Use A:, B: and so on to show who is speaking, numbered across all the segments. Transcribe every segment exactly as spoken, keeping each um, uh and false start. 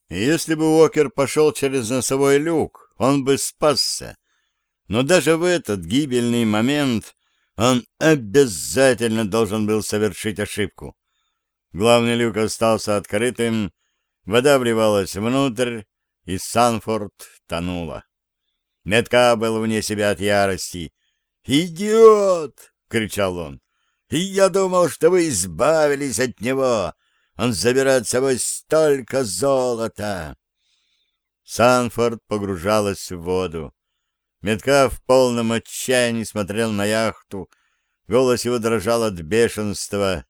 A: Если бы Уокер пошел через носовой люк, он бы спасся. Но даже в этот гибельный момент он обязательно должен был совершить ошибку. Главный люк остался открытым, вода вливалась внутрь, и Санфорд тонула. Метка был вне себя от ярости. «Идиот!» — кричал он. «Я думал, что вы избавились от него. Он забирает с собой столько золота!» Санфорд погружалась в воду. Метка в полном отчаянии смотрел на яхту. Голос его дрожал от бешенства.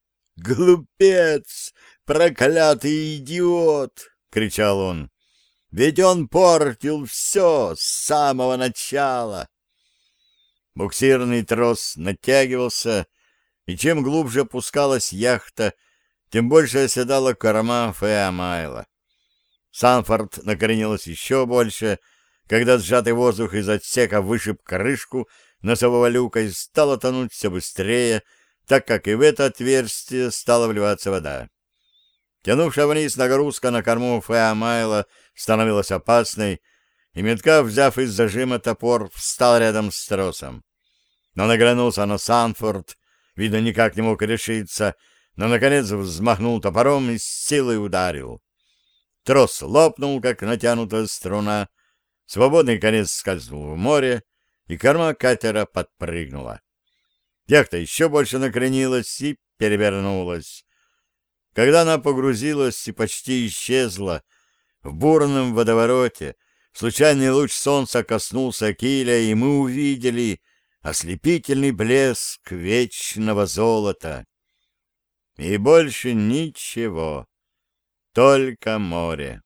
A: «Глупец! Проклятый идиот!» — кричал он. «Ведь он портил все с самого начала!» Буксирный трос натягивался, и чем глубже опускалась яхта, тем больше оседала корма Феамайла. Санфорд накоренилась еще больше, когда сжатый воздух из отсека вышиб крышку носового люка и стало тонуть все быстрее, так как и в это отверстие стала вливаться вода. Тянувшая вниз нагрузка на корму Феамайла становилась опасной, и Меткалф, взяв из зажима топор, встал рядом с тросом. Он оглянулся на Санфорд, видно, никак не мог решиться, но, наконец, взмахнул топором и с силой ударил. Трос лопнул, как натянутая струна, свободный конец скользнул в море, и корма катера подпрыгнула. Яхта еще больше накренилась и перевернулась. Когда она погрузилась и почти исчезла, в бурном водовороте случайный луч солнца коснулся киля, и мы увидели ослепительный блеск вечного золота. И больше ничего, только море.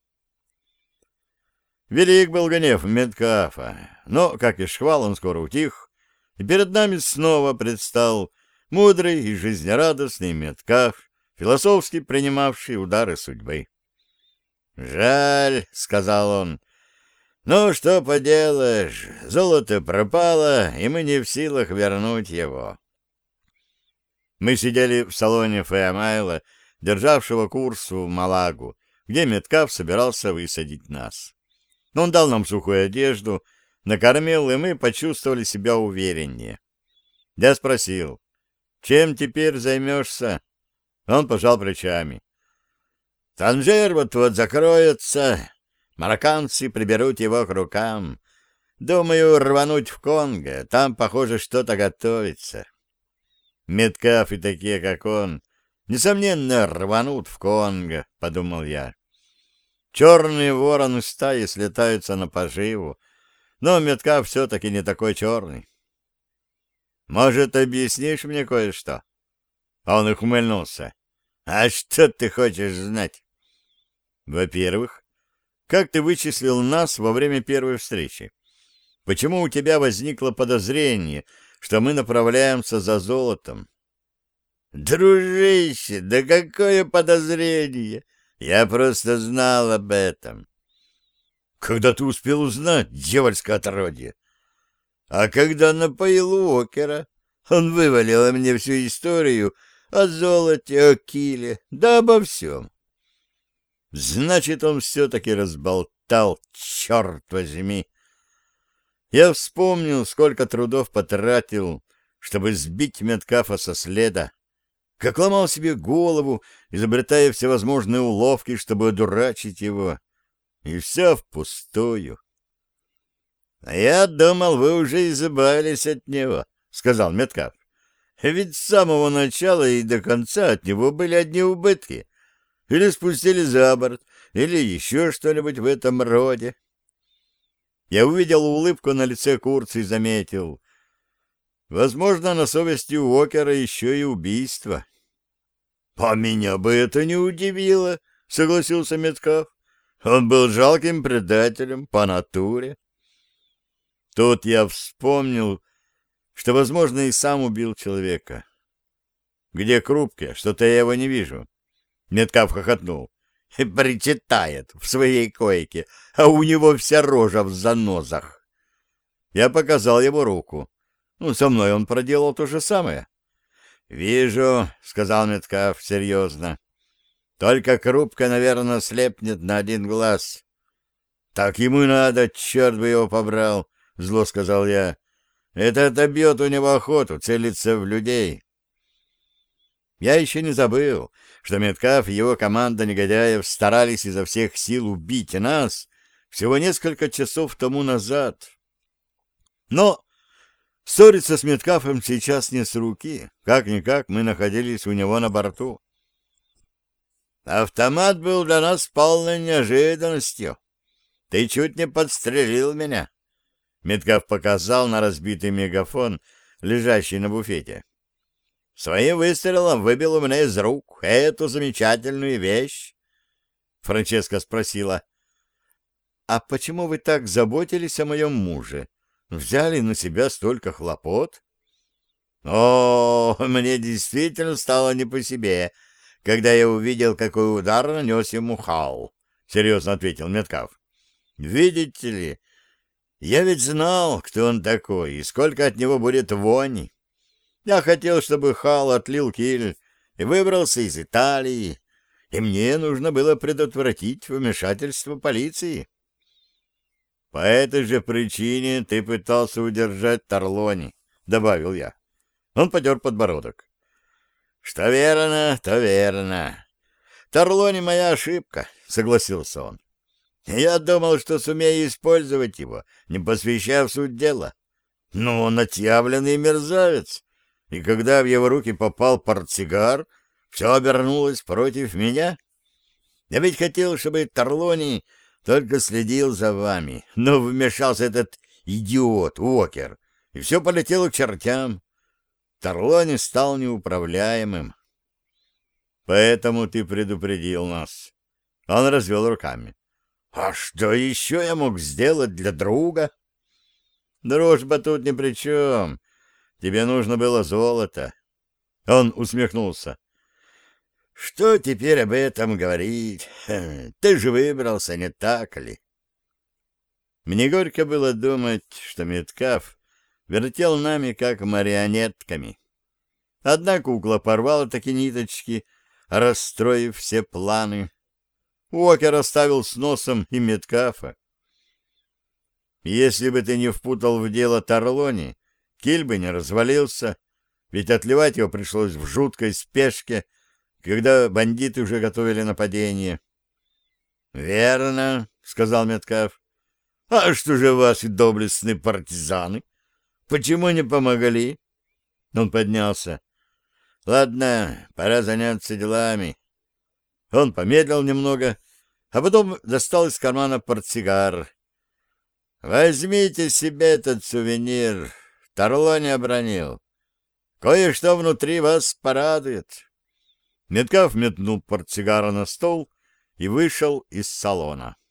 A: Велик был гнев Меткалфа, но, как и шквал, он скоро утих, и перед нами снова предстал мудрый и жизнерадостный Меткалф, философски принимавший удары судьбы. «Жаль», — сказал он, — «ну что поделаешь, золото пропало, и мы не в силах вернуть его». Мы сидели в салоне Феамайла, державшего курс в Малагу, где Меткалф собирался высадить нас. Он дал нам сухую одежду, накормил, и мы почувствовали себя увереннее. Я спросил, чем теперь займешься? Он пожал плечами. Танжер вот-вот закроется, марокканцы приберут его к рукам. Думаю, рвануть в Конго, там, похоже, что-то готовится. Меткалф и такие, как он, несомненно, рванут в Конго, — подумал я. Черные вороны стаи слетаются на поживу, но Меткалф все-таки не такой черный. Может, объяснишь мне кое-что? Он ухмыльнулся. А что ты хочешь знать? Во-первых, как ты вычислил нас во время первой встречи? Почему у тебя возникло подозрение, что мы направляемся за золотом? Дружище, да какое подозрение! Я просто знал об этом. Когда ты успел узнать, дьявольское отродье? А когда напоил Уокера, он вывалил мне всю историю о золоте, о киле, да обо всем. Значит, он все-таки разболтал, черт возьми. Я вспомнил, сколько трудов потратил, чтобы сбить Меткалфа со следа, как ломал себе голову, изобретая всевозможные уловки, чтобы одурачить его. И все впустую. — А я думал, вы уже избавились от него, — сказал Меткалф. — Ведь с самого начала и до конца от него были одни убытки. Или спустили за борт, или еще что-нибудь в этом роде. Я увидел улыбку на лице Курца и заметил. Возможно, на совести Уокера еще и убийство. — А меня бы это не удивило, — согласился Меткалф. Он был жалким предателем по натуре. Тут я вспомнил, что, возможно, и сам убил человека. — Где Крупке? Что-то я его не вижу. Меткалф хохотнул. — Причитает в своей койке, а у него вся рожа в занозах. Я показал его руку. Ну, со мной он проделал то же самое. — Вижу, — сказал Меткалф серьезно. Только Крупка, наверное, слепнет на один глаз. Так ему и надо, черт бы его побрал, — зло сказал я. Это отобьет у него охоту целиться в людей. Я еще не забыл, что Меткав и его команда негодяев старались изо всех сил убить нас всего несколько часов тому назад. Но ссориться с Меткафом сейчас не с руки. Как-никак мы находились у него на борту. Автомат был для нас полной неожиданностью. Ты чуть не подстрелил меня. Меткав показал на разбитый мегафон, лежащий на буфете. Своим выстрелом выбил у меня из рук эту замечательную вещь. Франческа спросила: «А почему вы так заботились о моем муже? Взяли на себя столько хлопот?» «О, мне действительно стало не по себе, когда я увидел, какой удар нанес ему Хал», — серьезно ответил Меткав. «Видите ли, я ведь знал, кто он такой и сколько от него будет вони. Я хотел, чтобы Хал отлил киль и выбрался из Италии, и мне нужно было предотвратить вмешательство полиции. По этой же причине ты пытался удержать Тарлони», — добавил я. Он потер подбородок. «Что верно, то верно. Тарлони моя ошибка», — согласился он. «Я думал, что сумею использовать его, не посвящая в суть дела. Но он отъявленный мерзавец, и когда в его руки попал портсигар, все обернулось против меня. Я ведь хотел, чтобы Тарлони только следил за вами, но вмешался этот идиот Уокер, и все полетело к чертям. Тарлони стал неуправляемым. Поэтому ты предупредил нас». Он развел руками. «А что еще я мог сделать для друга?» «Дружба тут ни при чем. Тебе нужно было золото». Он усмехнулся. «Что теперь об этом говорить? Ты же выбрался, не так ли?» Мне горько было думать, что Меткав вертел нами как марионетками. Одна кукла порвала таки ниточки, расстроив все планы. Уокер оставил с носом и Меткафа. Если бы ты не впутал в дело Тарлони, киль бы не развалился, ведь отливать его пришлось в жуткой спешке, когда бандиты уже готовили нападение. — Верно, — сказал Меткаф. — А что же вас и доблестные партизаны? Почему не помогли? Он поднялся. — Ладно, пора заняться делами. Он помедлил немного, а потом достал из кармана портсигар. — Возьмите себе этот сувенир. Тарлони обронил. Кое-что внутри вас порадует. Меткав метнул портсигара на стол и вышел из салона.